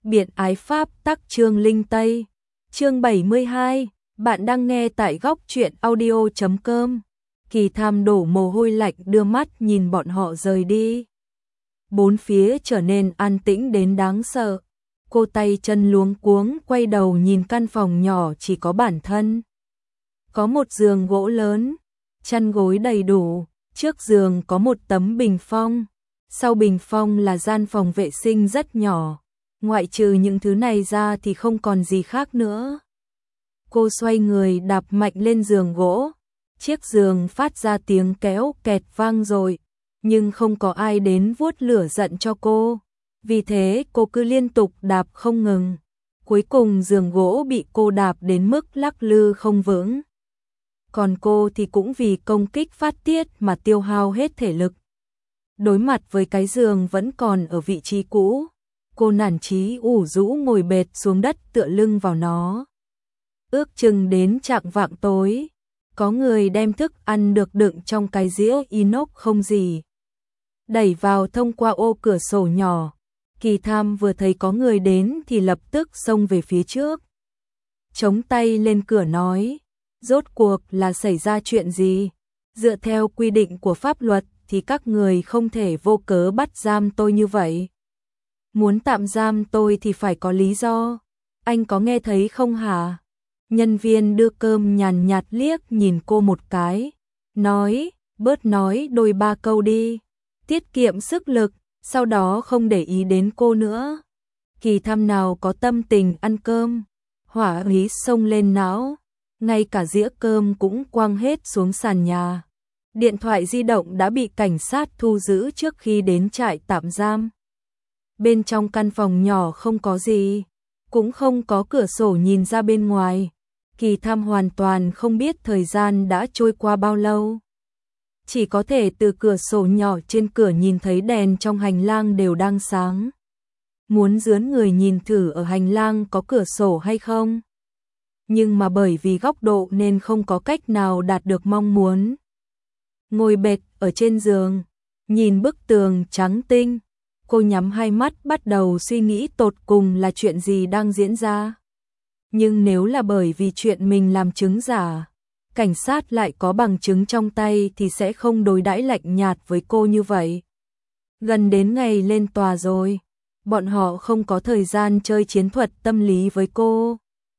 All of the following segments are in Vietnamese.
Biện ái Pháp tắc chương linh Tây. Chương 72, bạn đang nghe tại góc truyện audio.com. Kỳ Tham đổ mồ hôi lạnh đưa mắt nhìn bọn họ rời đi. Bốn phía trở nên an tĩnh đến đáng sợ. Cô tay chân luống cuống quay đầu nhìn căn phòng nhỏ chỉ có bản thân. Có một giường gỗ lớn, chăn gối đầy đủ, trước giường có một tấm bình phong. Sau bình phong là gian phòng vệ sinh rất nhỏ. Ngoại trừ những thứ này ra thì không còn gì khác nữa. Cô xoay người đạp mạnh lên giường gỗ. Chiếc giường phát ra tiếng kéo kẹt vang rồi, nhưng không có ai đến vuốt lửa giận cho cô. Vì thế cô cứ liên tục đạp không ngừng. Cuối cùng giường gỗ bị cô đạp đến mức lắc lư không vững. Còn cô thì cũng vì công kích phát tiết mà tiêu hao hết thể lực. Đối mặt với cái giường vẫn còn ở vị trí cũ, cô nản chí ủ rũ ngồi bệt xuống đất tựa lưng vào nó. Ước chừng đến chạng vạng tối, có người đem thức ăn được đựng trong cái dĩa inox không gì đẩy vào thông qua ô cửa sổ nhỏ. Kỳ Tham vừa thấy có người đến thì lập tức xông về phía trước, chống tay lên cửa nói, rốt cuộc là xảy ra chuyện gì? Dựa theo quy định của pháp luật thì các người không thể vô cớ bắt giam tôi như vậy. Muốn tạm giam tôi thì phải có lý do. Anh có nghe thấy không hả? Nhân viên đưa cơm nhàn nhạt liếc nhìn cô một cái, nói, bớt nói đôi ba câu đi, tiết kiệm sức lực, sau đó không để ý đến cô nữa. Kỳ Tham nào có tâm tình ăn cơm, hỏa khí xông lên não, ngay cả dĩa cơm cũng quăng hết xuống sàn nhà. Điện thoại di động đã bị cảnh sát thu giữ trước khi đến trại tạm giam. Bên trong căn phòng nhỏ không có gì, cũng không có cửa sổ nhìn ra bên ngoài. Kỳ Tham hoàn toàn không biết thời gian đã trôi qua bao lâu. Chỉ có thể từ cửa sổ nhỏ trên cửa nhìn thấy đèn trong hành lang đều đang sáng. Muốn dướn người nhìn thử ở hành lang có cửa sổ hay không. Nhưng mà bởi vì góc độ nên không có cách nào đạt được mong muốn. Ngồi bệt ở trên giường, nhìn bức tường trắng tinh, cô nhắm hai mắt bắt đầu suy nghĩ tột cùng là chuyện gì đang diễn ra. Nhưng nếu là bởi vì chuyện mình làm chứng giả, cảnh sát lại có bằng chứng trong tay thì sẽ không đối đãi lạnh nhạt với cô như vậy. Gần đến ngày lên tòa rồi, bọn họ không có thời gian chơi chiến thuật tâm lý với cô.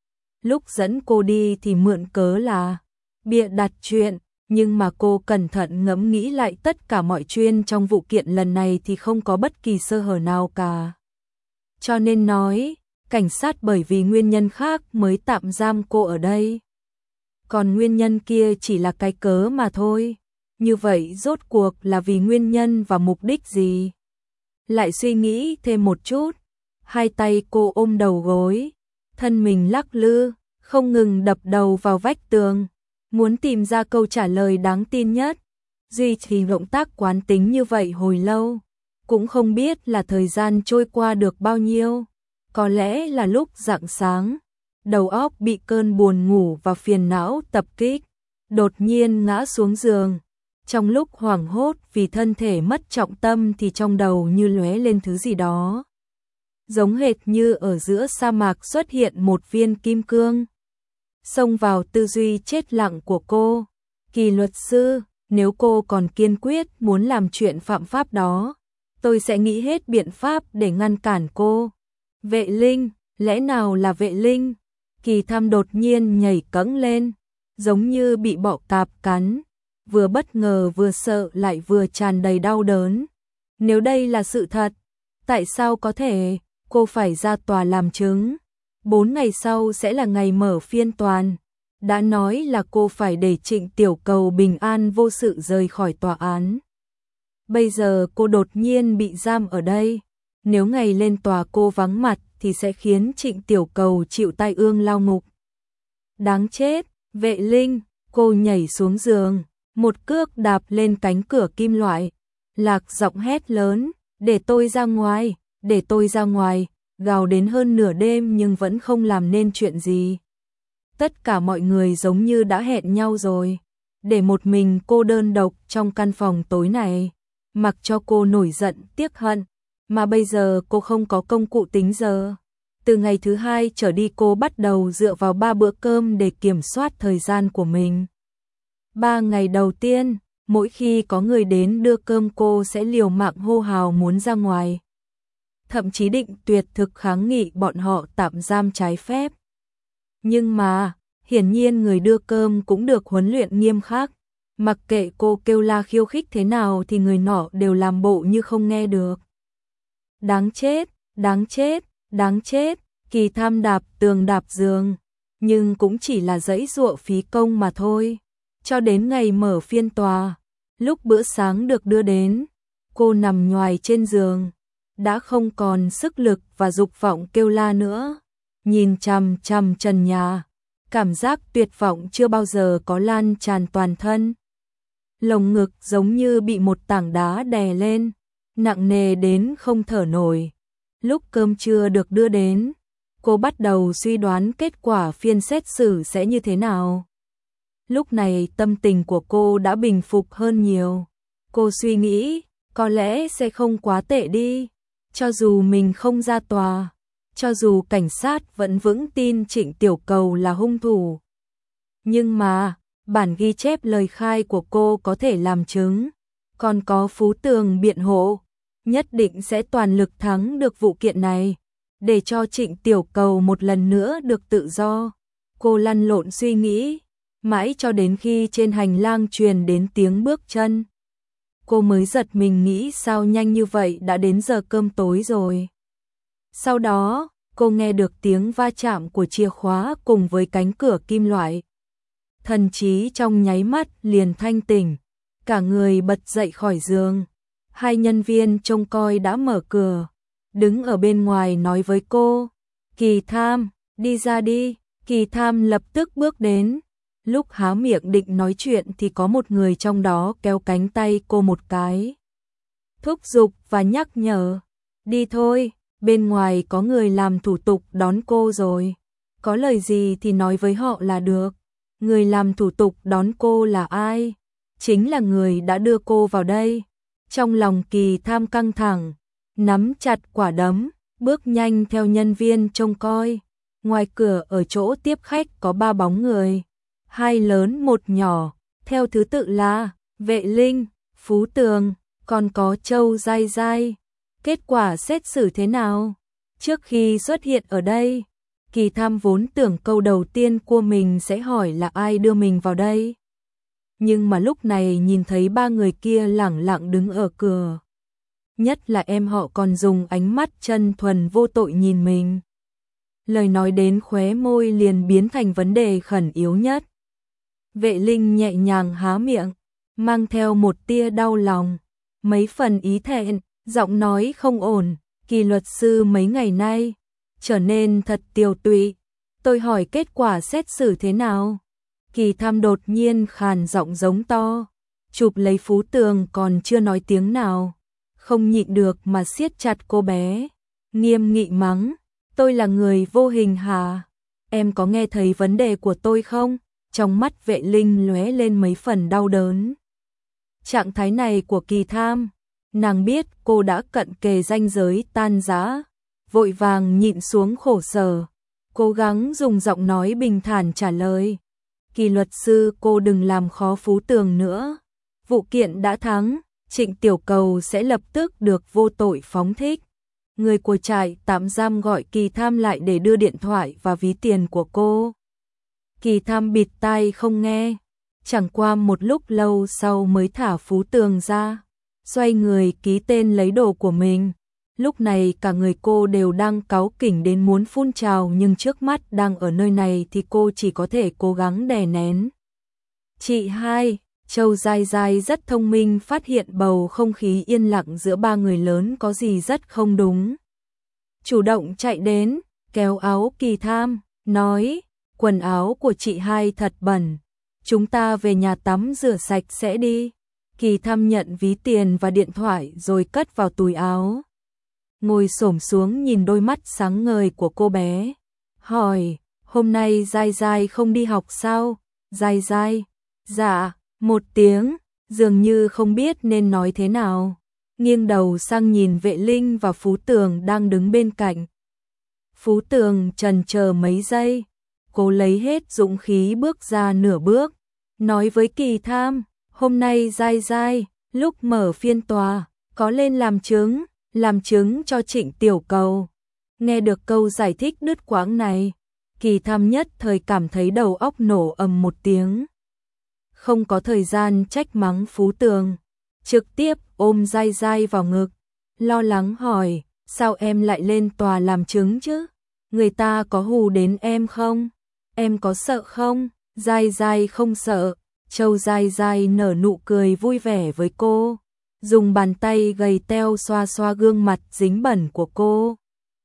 Lúc dẫn cô đi thì mượn cớ là bịa đặt chuyện, nhưng mà cô cẩn thận ngẫm nghĩ lại tất cả mọi chuyện trong vụ kiện lần này thì không có bất kỳ sơ hở nào cả. Cho nên nói, cảnh sát bởi vì nguyên nhân khác mới tạm giam cô ở đây. Còn nguyên nhân kia chỉ là cái cớ mà thôi. Như vậy rốt cuộc là vì nguyên nhân và mục đích gì? Lại suy nghĩ thêm một chút, hai tay cô ôm đầu gối, thân mình lắc lư, không ngừng đập đầu vào vách tường, muốn tìm ra câu trả lời đáng tin nhất. Duy trì động tác quán tính như vậy hồi lâu, cũng không biết là thời gian trôi qua được bao nhiêu. Có lẽ là lúc rạng sáng, đầu óc bị cơn buồn ngủ và phiền não tập kích, đột nhiên ngã xuống giường. Trong lúc hoảng hốt vì thân thể mất trọng tâm thì trong đầu như lóe lên thứ gì đó. Giống hệt như ở giữa sa mạc xuất hiện một viên kim cương. Xông vào tư duy chết lặng của cô. Kỳ luật sư, nếu cô còn kiên quyết muốn làm chuyện phạm pháp đó, tôi sẽ nghĩ hết biện pháp để ngăn cản cô. Vệ Linh, lẽ nào là Vệ Linh? Kỳ Tham đột nhiên nhảy cẫng lên, giống như bị bọ cạp cắn, vừa bất ngờ vừa sợ lại vừa tràn đầy đau đớn. Nếu đây là sự thật, tại sao có thể cô phải ra tòa làm chứng? 4 ngày sau sẽ là ngày mở phiên toàn. Đã nói là cô phải để Trịnh Tiểu Cầu bình an vô sự rời khỏi tòa án. Bây giờ cô đột nhiên bị giam ở đây. Nếu ngày lên tòa cô vắng mặt thì sẽ khiến Trịnh Tiểu Cầu chịu tai ương lao ngục. Đáng chết, Vệ Linh, cô nhảy xuống giường, một cước đạp lên cánh cửa kim loại, lạc giọng hét lớn, để tôi ra ngoài, để tôi ra ngoài, gào đến hơn nửa đêm nhưng vẫn không làm nên chuyện gì. Tất cả mọi người giống như đã hẹn nhau rồi, để một mình cô đơn độc trong căn phòng tối này, mặc cho cô nổi giận tiếc hận. Mà bây giờ cô không có công cụ tính giờ. Từ ngày thứ 2 trở đi cô bắt đầu dựa vào 3 bữa cơm để kiểm soát thời gian của mình. 3 ngày đầu tiên, mỗi khi có người đến đưa cơm cô sẽ liều mạng hô hào muốn ra ngoài. Thậm chí định tuyệt thực kháng nghị bọn họ tạm giam trái phép. Nhưng mà, hiển nhiên người đưa cơm cũng được huấn luyện nghiêm khắc. Mặc kệ cô kêu la khiêu khích thế nào thì người nọ đều làm bộ như không nghe được. Đáng chết, đáng chết, đáng chết, Kỳ Tham đạp tường đạp giường, nhưng cũng chỉ là giãy giụa phí công mà thôi. Cho đến ngày mở phiên tòa, lúc bữa sáng được đưa đến, cô nằm nhoài trên giường, đã không còn sức lực và dục vọng kêu la nữa. Nhìn chằm chằm trần nhà, cảm giác tuyệt vọng chưa bao giờ có lan tràn toàn thân. Lồng ngực giống như bị một tảng đá đè lên, nặng nề đến không thở nổi. Lúc cơm trưa được đưa đến, cô bắt đầu suy đoán kết quả phiên xét xử sẽ như thế nào. Lúc này tâm tình của cô đã bình phục hơn nhiều. Cô suy nghĩ, có lẽ sẽ không quá tệ đi. Cho dù mình không ra tòa, cho dù cảnh sát vẫn vững tin Trịnh Tiểu Cầu là hung thủ. Nhưng mà, bản ghi chép lời khai của cô có thể làm chứng, còn có Phú Tường biện hộ, nhất định sẽ toàn lực thắng được vụ kiện này, để cho Trịnh Tiểu Cầu một lần nữa được tự do. Cô lăn lộn suy nghĩ, mãi cho đến khi trên hành lang truyền đến tiếng bước chân. Cô mới giật mình nghĩ sao nhanh như vậy đã đến giờ cơm tối rồi. Sau đó, cô nghe được tiếng va chạm của chìa khóa cùng với cánh cửa kim loại. Thần trí trong nháy mắt liền thanh tỉnh, cả người bật dậy khỏi giường. Hai nhân viên trông coi đã mở cửa, đứng ở bên ngoài nói với cô, Kỳ Tham, đi ra đi. Kỳ Tham lập tức bước đến. Lúc há miệng định nói chuyện thì có một người trong đó kéo cánh tay cô một cái, thúc giục và nhắc nhở, đi thôi, bên ngoài có người làm thủ tục đón cô rồi, có lời gì thì nói với họ là được. Người làm thủ tục đón cô là ai? Chính là người đã đưa cô vào đây. Trong lòng Kỳ Tham căng thẳng, nắm chặt quả đấm, bước nhanh theo nhân viên trông coi. Ngoài cửa ở chỗ tiếp khách có 3 bóng người, 2 lớn 1 nhỏ, theo thứ tự là Vệ Linh, Phú Tường, còn có Châu Giai Giai. Kết quả xét xử thế nào? Trước khi xuất hiện ở đây, Kỳ Tham vốn tưởng câu đầu tiên của mình sẽ hỏi là ai đưa mình vào đây. Nhưng mà lúc này nhìn thấy 3 người kia lẳng lặng đứng ở cửa. Nhất là em họ còn dùng ánh mắt chân thuần vô tội nhìn mình. Lời nói đến khóe môi liền biến thành vấn đề khẩn yếu nhất. Vệ Linh nhẹ nhàng há miệng, mang theo một tia đau lòng, mấy phần ý thẹn, giọng nói không ổn. Kỳ luật sư mấy ngày nay trở nên thật tiều tụy. Tôi hỏi kết quả xét xử thế nào? Kỳ Tham đột nhiên khàn giọng giống to, chụp lấy Phú Tường còn chưa nói tiếng nào, không nhịn được mà siết chặt cô bé, nghiêm nghị mắng, tôi là người vô hình hả? Em có nghe thấy vấn đề của tôi không? Trong mắt Vệ Linh lóe lên mấy phần đau đớn. Trạng thái này của Kỳ Tham, nàng biết cô đã cận kề ranh giới tan rã, vội vàng nhịn xuống khổ sở, cố gắng dùng giọng nói bình thản trả lời. Kỳ luật sư, cô đừng làm khó Phú Tường nữa. Vụ kiện đã thắng, Trịnh Tiểu Cầu sẽ lập tức được vô tội phóng thích. Người của trại tạm giam gọi Kỳ Tham lại để đưa điện thoại và ví tiền của cô. Kỳ Tham bịt tai không nghe, chẳng qua một lúc lâu sau mới thả Phú Tường ra, xoay người ký tên lấy đồ của mình. Lúc này cả người cô đều đang cáu kỉnh đến muốn phun trào, nhưng trước mắt đang ở nơi này thì cô chỉ có thể cố gắng đè nén. Chị hai, Châu Giai Giai rất thông minh, phát hiện bầu không khí yên lặng giữa 3 người lớn có gì rất không đúng. Chủ động chạy đến, kéo áo Kỳ Tham, nói, quần áo của chị hai thật bẩn, chúng ta về nhà tắm rửa sạch sẽ đi. Kỳ Tham nhận ví tiền và điện thoại rồi cất vào túi áo. Ngồi xổm xuống nhìn đôi mắt sáng ngời của cô bé, hỏi, hôm nay Giai Giai không đi học sao? Giai Giai, dạ, một tiếng, dường như không biết nên nói thế nào, nghiêng đầu sang nhìn Vệ Linh và Phú Tường đang đứng bên cạnh. Phú Tường chần chờ mấy giây, cố lấy hết dũng khí bước ra nửa bước, nói với Kỳ Tham, hôm nay Giai Giai, lúc mở phiên tòa, có lên làm chứng cho Trịnh Tiểu Cầu. Nghe được câu giải thích đứt quãng này, Kỳ Tham nhất thời cảm thấy đầu óc nổ ầm một tiếng. Không có thời gian trách mắng Phú Tường, trực tiếp ôm Giai Giai vào ngực, lo lắng hỏi, sao em lại lên tòa làm chứng chứ? Người ta có hù đến em không? Em có sợ không? Giai Giai không sợ. Châu Giai Giai nở nụ cười vui vẻ với cô, dùng bàn tay gầy teo xoa xoa gương mặt dính bẩn của cô.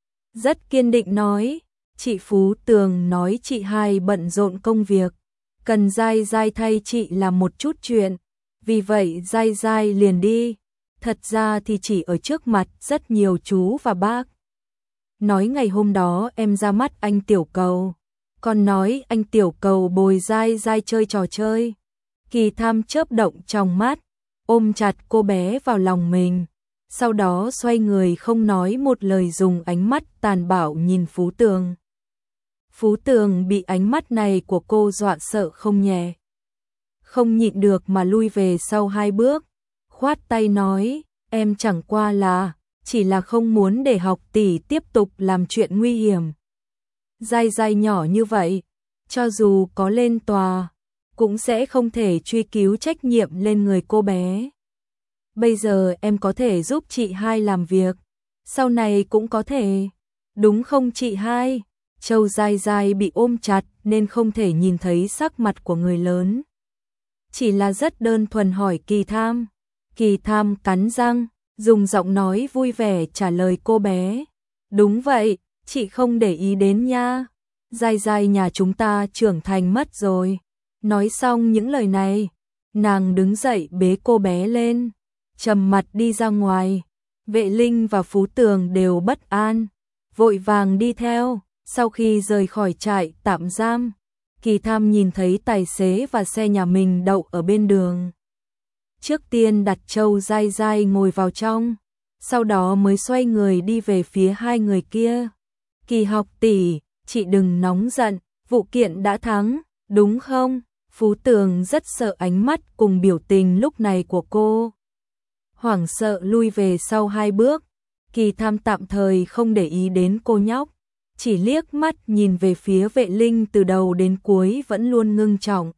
Rất kiên định nói, chị Phú Tường nói chị hai bận rộn công việc, cần Giai Giai thay chị làm một chút chuyện, vì vậy Giai Giai liền đi. Thật ra thì chỉ ở trước mặt rất nhiều chú và bác. Nói ngày hôm đó em ra mắt anh Tiểu Cầu, còn nói anh Tiểu Cầu bồi Giai Giai chơi trò chơi. Kỳ Tham chớp động trong mắt, ôm chặt cô bé vào lòng mình, sau đó xoay người không nói một lời, dùng ánh mắt tàn bạo nhìn Phú Tường. Phú Tường bị ánh mắt này của cô dọa sợ không nhẹ, không nhịn được mà lui về sau 2 bước, khoát tay nói, em chẳng qua là, chỉ là không muốn để học tỷ tiếp tục làm chuyện nguy hiểm. Giai Giai nhỏ như vậy, cho dù có lên tòa, cũng sẽ không thể truy cứu trách nhiệm lên người cô bé. Bây giờ em có thể giúp chị hai làm việc, sau này cũng có thể, đúng không chị hai? Châu Giai Giai bị ôm chặt nên không thể nhìn thấy sắc mặt của người lớn, chỉ là rất đơn thuần hỏi Kỳ Tham. Kỳ Tham cắn răng, dùng giọng nói vui vẻ trả lời cô bé, đúng vậy, chị không để ý đến nha. Giai Giai nhà chúng ta trưởng thành mất rồi. Nói xong những lời này, nàng đứng dậy bế cô bé lên, trầm mặt đi ra ngoài. Vệ Linh và Phú Tường đều bất an, vội vàng đi theo. Sau khi rời khỏi trại tạm giam, Kỳ Tham nhìn thấy tài xế và xe nhà mình đậu ở bên đường. Trước tiên đặt Châu Giai Giai ngồi vào trong, sau đó mới xoay người đi về phía hai người kia. Kỳ học tỷ, chị đừng nóng giận, vụ kiện đã thắng, đúng không? Phú Tường rất sợ ánh mắt cùng biểu tình lúc này của cô. Hoảng sợ lui về sau 2 bước, Kỳ Tham tạm thời không để ý đến cô nhóc, chỉ liếc mắt nhìn về phía Vệ Linh từ đầu đến cuối vẫn luôn ngưng trọng.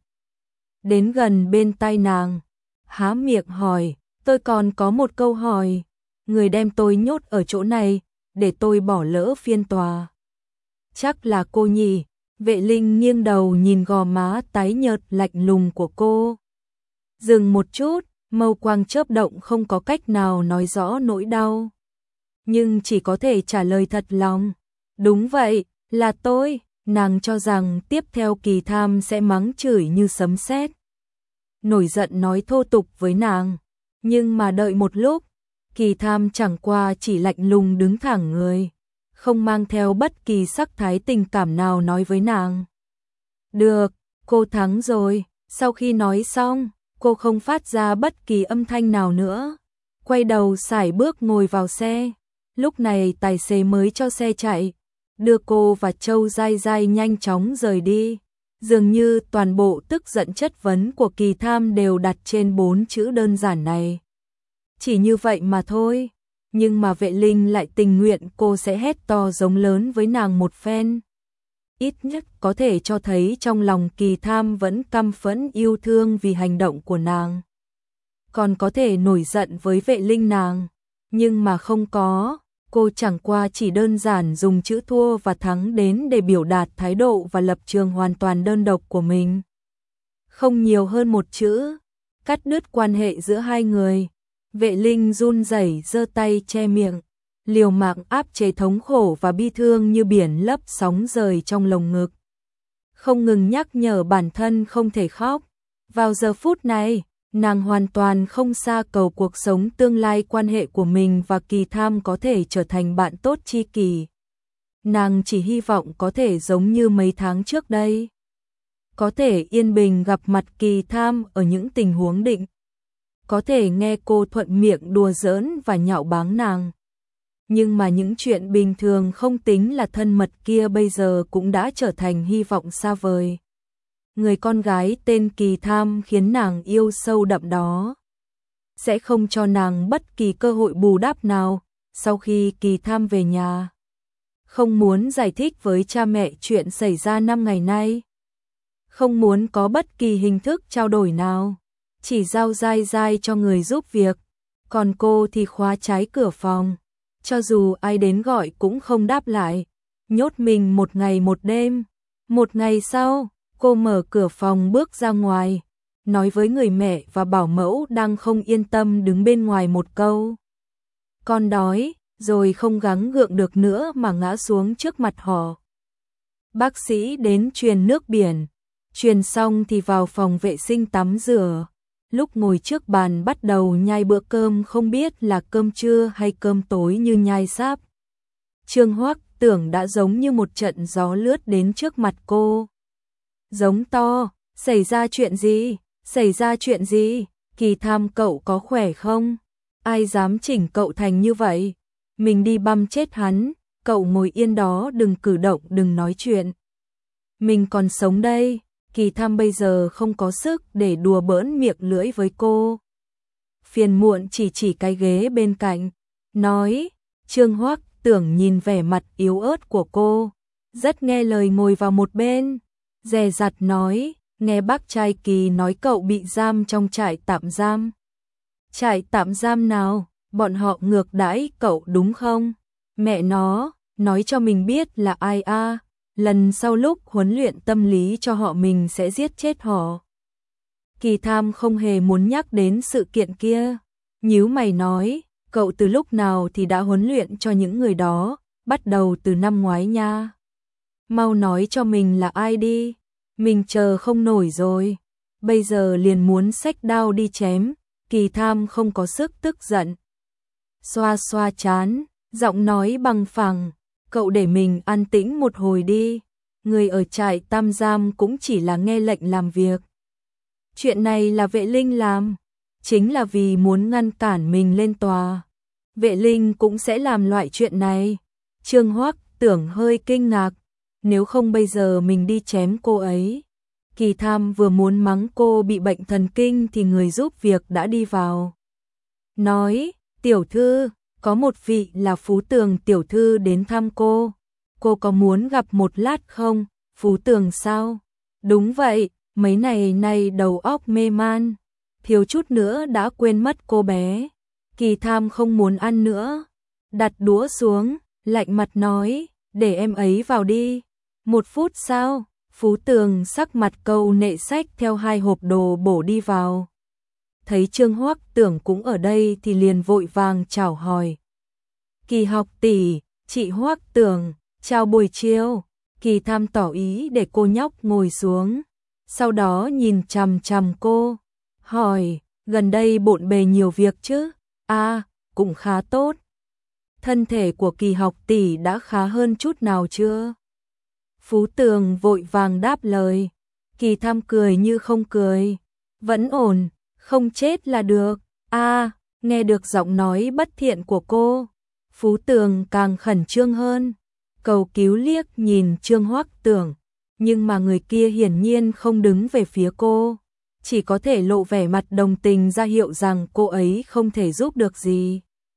Đến gần bên tai nàng, há miệng hỏi, tôi còn có một câu hỏi, người đem tôi nhốt ở chỗ này, để tôi bỏ lỡ phiên tòa. Chắc là cô nhỉ? Vệ Linh nghiêng đầu nhìn gò má tái nhợt lạnh lùng của cô. Dừng một chút, mâu quang chớp động không có cách nào nói rõ nỗi đau. Nhưng chỉ có thể trả lời thật lòng. Đúng vậy, là tôi. Nàng cho rằng tiếp theo Kỳ Tham sẽ mắng chửi như sấm sét, nổi giận nói thô tục với nàng. Nhưng mà đợi một lúc, Kỳ Tham chẳng qua chỉ lạnh lùng đứng thẳng người, không mang theo bất kỳ sắc thái tình cảm nào nói với nàng. Được, cô thắng rồi. Sau khi nói xong, cô không phát ra bất kỳ âm thanh nào nữa, quay đầu sải bước ngồi vào xe. Lúc này tài xế mới cho xe chạy, đưa cô và Châu Giai Giai nhanh chóng rời đi. Dường như toàn bộ tức giận chất vấn của Kỳ Tham đều đặt trên 4 chữ đơn giản này. Chỉ như vậy mà thôi. Nhưng mà Vệ Linh lại tình nguyện cô sẽ hét to giống lớn với nàng một phen. Ít nhất có thể cho thấy trong lòng Kỳ Tham vẫn căm phẫn yêu thương vì hành động của nàng. Còn có thể nổi giận với Vệ Linh nàng, nhưng mà không có. Cô chẳng qua chỉ đơn giản dùng chữ thua và thắng đến để biểu đạt thái độ và lập trường hoàn toàn đơn độc của mình. Không nhiều hơn một chữ, cắt đứt quan hệ giữa hai người. Vệ Linh run rẩy giơ tay che miệng, liều mạng áp chế thống khổ và bi thương như biển lấp sóng rời trong lồng ngực. Không ngừng nhắc nhở bản thân không thể khóc. Vào giờ phút này, nàng hoàn toàn không xa cầu cuộc sống tương lai quan hệ của mình và Kỳ Tham có thể trở thành bạn tốt tri kỷ. Nàng chỉ hy vọng có thể giống như mấy tháng trước đây, có thể yên bình gặp mặt Kỳ Tham ở những tình huống định, có thể nghe cô thuận miệng đùa giỡn và nhạo báng nàng. nhưng mà những chuyện bình thường không tính là thân mật kia bây giờ cũng đã trở thành hy vọng xa vời. Người con gái tên Kỳ Tham khiến nàng yêu sâu đậm đó, sẽ không cho nàng bất kỳ cơ hội bù đắp nào. Sau khi Kỳ Tham về nhà, không muốn giải thích với cha mẹ chuyện xảy ra 5 ngày nay, không muốn có bất kỳ hình thức trao đổi nào, chỉ giao dai dai cho người giúp việc, còn cô thì khóa trái cửa phòng, cho dù ai đến gọi cũng không đáp lại, nhốt mình một ngày một đêm. Một ngày sau, cô mở cửa phòng bước ra ngoài, nói với người mẹ và bảo mẫu đang không yên tâm đứng bên ngoài một câu: "Con đói", rồi không gắng gượng được nữa mà ngã xuống trước mặt họ. Bác sĩ đến truyền nước biển, truyền xong thì vào phòng vệ sinh tắm rửa. Lúc ngồi trước bàn bắt đầu nhai bữa cơm không biết là cơm trưa hay cơm tối như nhai sáp. Trương Hoắc Tưởng đã giống như một trận gió lướt đến trước mặt cô. Giống to: "Xảy ra chuyện gì? Xảy ra chuyện gì? Kỳ Tham cậu có khỏe không? Ai dám chỉnh cậu thành như vậy? Mình đi băm chết hắn, cậu ngồi yên đó đừng cử động đừng nói chuyện. Mình còn sống đây." Kỳ Tham bây giờ không có sức để đùa bỡn miệng lưỡi với cô. Phiền muộn chỉ cái ghế bên cạnh, nói. Trương Hoắc Tưởng nhìn vẻ mặt yếu ớt của cô, rất nghe lời ngồi vào một bên, dè dặt nói, nghe bác trai Kỳ nói cậu bị giam trong trại tạm giam. Trại tạm giam nào? Bọn họ ngược đãi cậu đúng không? Mẹ nó, nói cho mình biết là ai a? Lần sau lúc huấn luyện tâm lý cho họ mình sẽ giết chết họ. Kỳ Tham không hề muốn nhắc đến sự kiện kia, nhíu mày nói, cậu từ lúc nào thì đã huấn luyện cho những người đó, bắt đầu từ năm ngoái nha. Mau nói cho mình là ai đi, mình chờ không nổi rồi, bây giờ liền muốn xách đao đi chém. Kỳ Tham không có sức tức giận, xoa xoa trán, giọng nói bằng phẳng, cậu để mình an tĩnh một hồi đi, người ở trại tạm giam cũng chỉ là nghe lệnh làm việc. Chuyện này là Vệ Linh làm, chính là vì muốn ngăn cản mình lên tòa. Vệ Linh cũng sẽ làm loại chuyện này. Trương Hoắc Tưởng hơi kinh ngạc, nếu không bây giờ mình đi chém cô ấy. Kỳ Tham vừa muốn mắng cô bị bệnh thần kinh thì người giúp việc đã đi vào. Nói, tiểu thư, có một vị là Phú Tường tiểu thư đến thăm cô có muốn gặp một lát không? Phú Tường sao? Đúng vậy, mấy ngày nay đầu óc mê man, thiếu chút nữa đã quên mất cô bé. Kỳ Tham không muốn ăn nữa, đặt đũa xuống, lạnh mặt nói, để em ấy vào đi. 1 phút sau, Phú Tường sắc mặt câu nệ sách theo 2 hộp đồ bổ đi vào. Thấy Trương Hoắc Tưởng cũng ở đây thì liền vội vàng chào hỏi. Kỳ học tỷ, chị Hoắc Tưởng, chào buổi chiều. Kỳ Tham tỏ ý để cô nhóc ngồi xuống, sau đó nhìn chằm chằm cô, hỏi, gần đây bộn bề nhiều việc chứ? Cũng khá tốt. Thân thể của Kỳ học tỷ đã khá hơn chút nào chưa? Phú Tường vội vàng đáp lời. Kỳ Tham cười như không cười, vẫn ổn, không chết là được. Nghe được giọng nói bất thiện của cô, Phú Tường càng khẩn trương hơn, cầu cứu liếc nhìn Trương Hoắc Tưởng, nhưng mà người kia hiển nhiên không đứng về phía cô, chỉ có thể lộ vẻ mặt đồng tình ra hiệu rằng cô ấy không thể giúp được gì.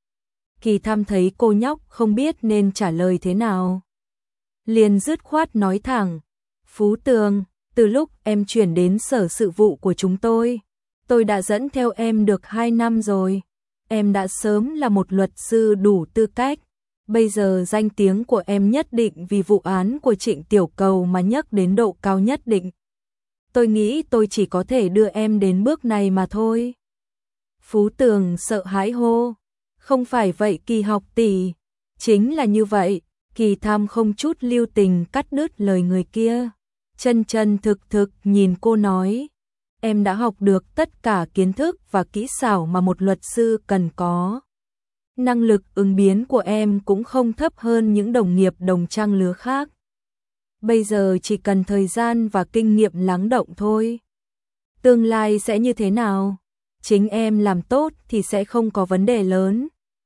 Kỳ Tham thấy cô nhóc không biết nên trả lời thế nào, liền dứt khoát nói thẳng, Phú Tường, từ lúc em chuyển đến sở sự vụ của chúng tôi đã dẫn theo em được 2 năm rồi. Em đã sớm là một luật sư đủ tư cách. Bây giờ danh tiếng của em nhất định vì vụ án của Trịnh Tiểu Cầu mà nhấc đến độ cao nhất định. Tôi nghĩ tôi chỉ có thể đưa em đến bước này mà thôi. Phú Tường sợ hãi hô, không phải vậy Kỳ học tỷ. Chính là như vậy. Kỳ Tham không chút lưu tình cắt đứt lời người kia, chân chân thực thực nhìn cô nói, em đã học được tất cả kiến thức và kỹ xảo mà một luật sư cần có. Năng lực ứng biến của em cũng không thấp hơn những đồng nghiệp đồng trang lứa khác. Bây giờ chỉ cần thời gian và kinh nghiệm lắng động thôi. Tương lai sẽ như thế nào? Chính em làm tốt thì sẽ không có vấn đề lớn.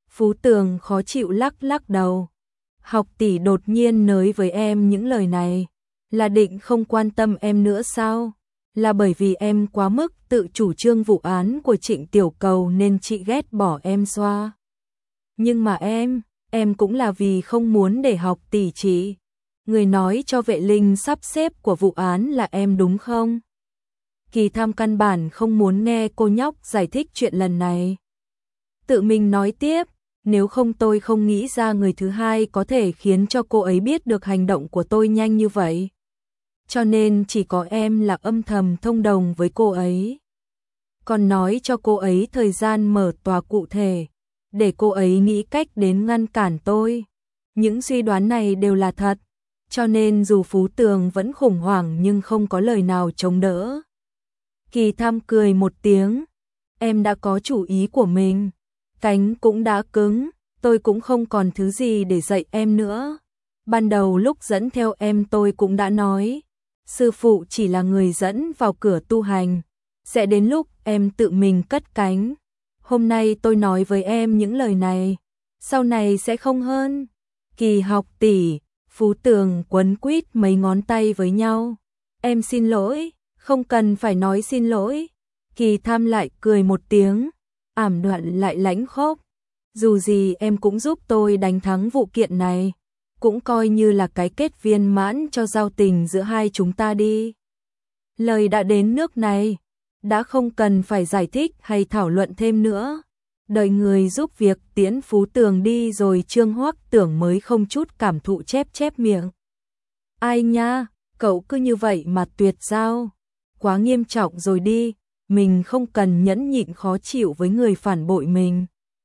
Phú Tường khó chịu lắc lắc đầu. Học tỷ đột nhiên nói với em những lời này, là định không quan tâm em nữa sao? Là bởi vì em quá mức tự chủ trương vụ án của Trịnh Tiểu Cầu nên chị ghét bỏ em xoa. Nhưng mà em cũng là vì không muốn để học tỷ chị. Người nói cho Vệ Linh sắp xếp của vụ án là em đúng không? Kỳ Tham căn bản không muốn nghe cô nhóc giải thích chuyện lần này. Tự mình nói tiếp, nếu không tôi không nghĩ ra người thứ hai có thể khiến cho cô ấy biết được hành động của tôi nhanh như vậy. Cho nên chỉ có em là âm thầm thông đồng với cô ấy. Còn nói cho cô ấy thời gian mở tòa cụ thể, để cô ấy nghĩ cách đến ngăn cản tôi. Những suy đoán này đều là thật, cho nên dù Phú Tường vẫn khủng hoảng nhưng không có lời nào chống đỡ. Kỳ Tham cười một tiếng, em đã có chủ ý của mình, cánh cũng đã cứng, tôi cũng không còn thứ gì để dạy em nữa. Ban đầu lúc dẫn theo em tôi cũng đã nói, sư phụ chỉ là người dẫn vào cửa tu hành, sẽ đến lúc em tự mình cất cánh. Hôm nay tôi nói với em những lời này, sau này sẽ không hơn. Kỳ học tỷ, Phú Tường quấn quýt mấy ngón tay với nhau. Em xin lỗi, không cần phải nói xin lỗi. Kỳ Tham lại cười một tiếng, ảm đạm lại lãnh khốc. Dù gì em cũng giúp tôi đánh thắng vụ kiện này, cũng coi như là cái kết viên mãn cho giao tình giữa hai chúng ta đi. Lời đã đến nước này, đã không cần phải giải thích hay thảo luận thêm nữa. Đợi người giúp việc tiễn Phú Tường đi rồi Trương Hoắc Tưởng mới không chút cảm thụ chép miệng. Ai nha, cậu cứ như vậy mà tuyệt giao, quá nghiêm trọng rồi đi, mình không cần nhẫn nhịn khó chịu với người phản bội mình.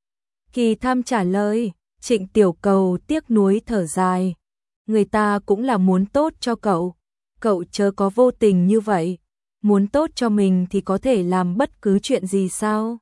Kỳ Tham trả lời, Trịnh Tiểu Cầu tiếc nuối thở dài. Người ta cũng là muốn tốt cho cậu chớ có vô tình như vậy, muốn tốt cho mình thì có thể làm bất cứ chuyện gì sao?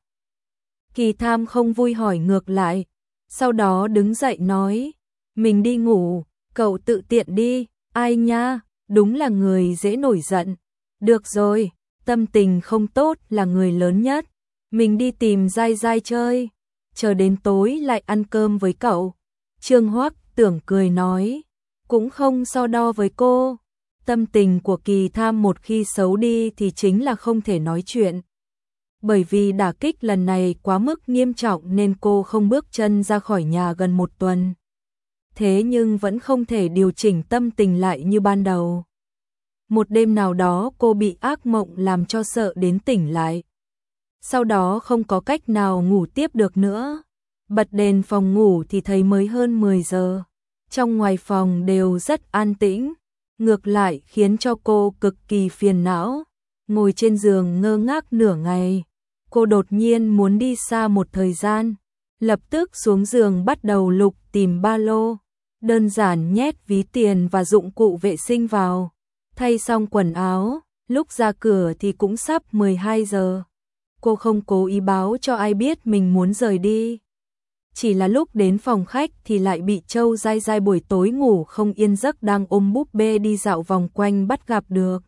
Kỳ Tham không vui hỏi ngược lại, sau đó đứng dậy nói, mình đi ngủ, cậu tự tiện đi, ai nha, đúng là người dễ nổi giận. Được rồi, tâm tình không tốt là người lớn nhất, mình đi tìm Giai Giai chơi, chờ đến tối lại ăn cơm với cậu. Trương Hoắc Tưởng cười nói, cũng không so đo với cô. Tâm tình của Kỳ Tham một khi xấu đi thì chính là không thể nói chuyện. Bởi vì đả kích lần này quá mức nghiêm trọng nên cô không bước chân ra khỏi nhà gần một tuần. Thế nhưng vẫn không thể điều chỉnh tâm tình lại như ban đầu. Một đêm nào đó cô bị ác mộng làm cho sợ đến tỉnh lại. Sau đó không có cách nào ngủ tiếp được nữa. Bật đèn phòng ngủ thì thấy mới hơn 10 giờ. Trong ngoài phòng đều rất an tĩnh. Ngược lại khiến cho cô cực kỳ phiền não. Ngồi trên giường ngơ ngác nửa ngày. Cô đột nhiên muốn đi xa một thời gian. Lập tức xuống giường bắt đầu lục tìm ba lô. Đơn giản nhét ví tiền và dụng cụ vệ sinh vào. Thay xong quần áo, lúc ra cửa thì cũng sắp 12 giờ. Cô không cố ý báo cho ai biết mình muốn rời đi. Chỉ là lúc đến phòng khách thì lại bị Châu Giai Giai buổi tối ngủ không yên giấc đang ôm búp bê đi dạo vòng quanh bắt gặp được.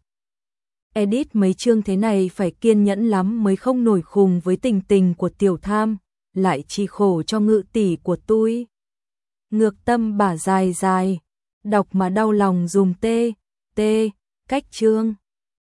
Edit mấy chương thế này phải kiên nhẫn lắm mới không nổi khùng với tình tình của Tiểu Tham, lại chỉ khổ cho Ngự tỷ của tôi. Ngược tâm bả dài dài, đọc mà đau lòng dùm tê, cách chương.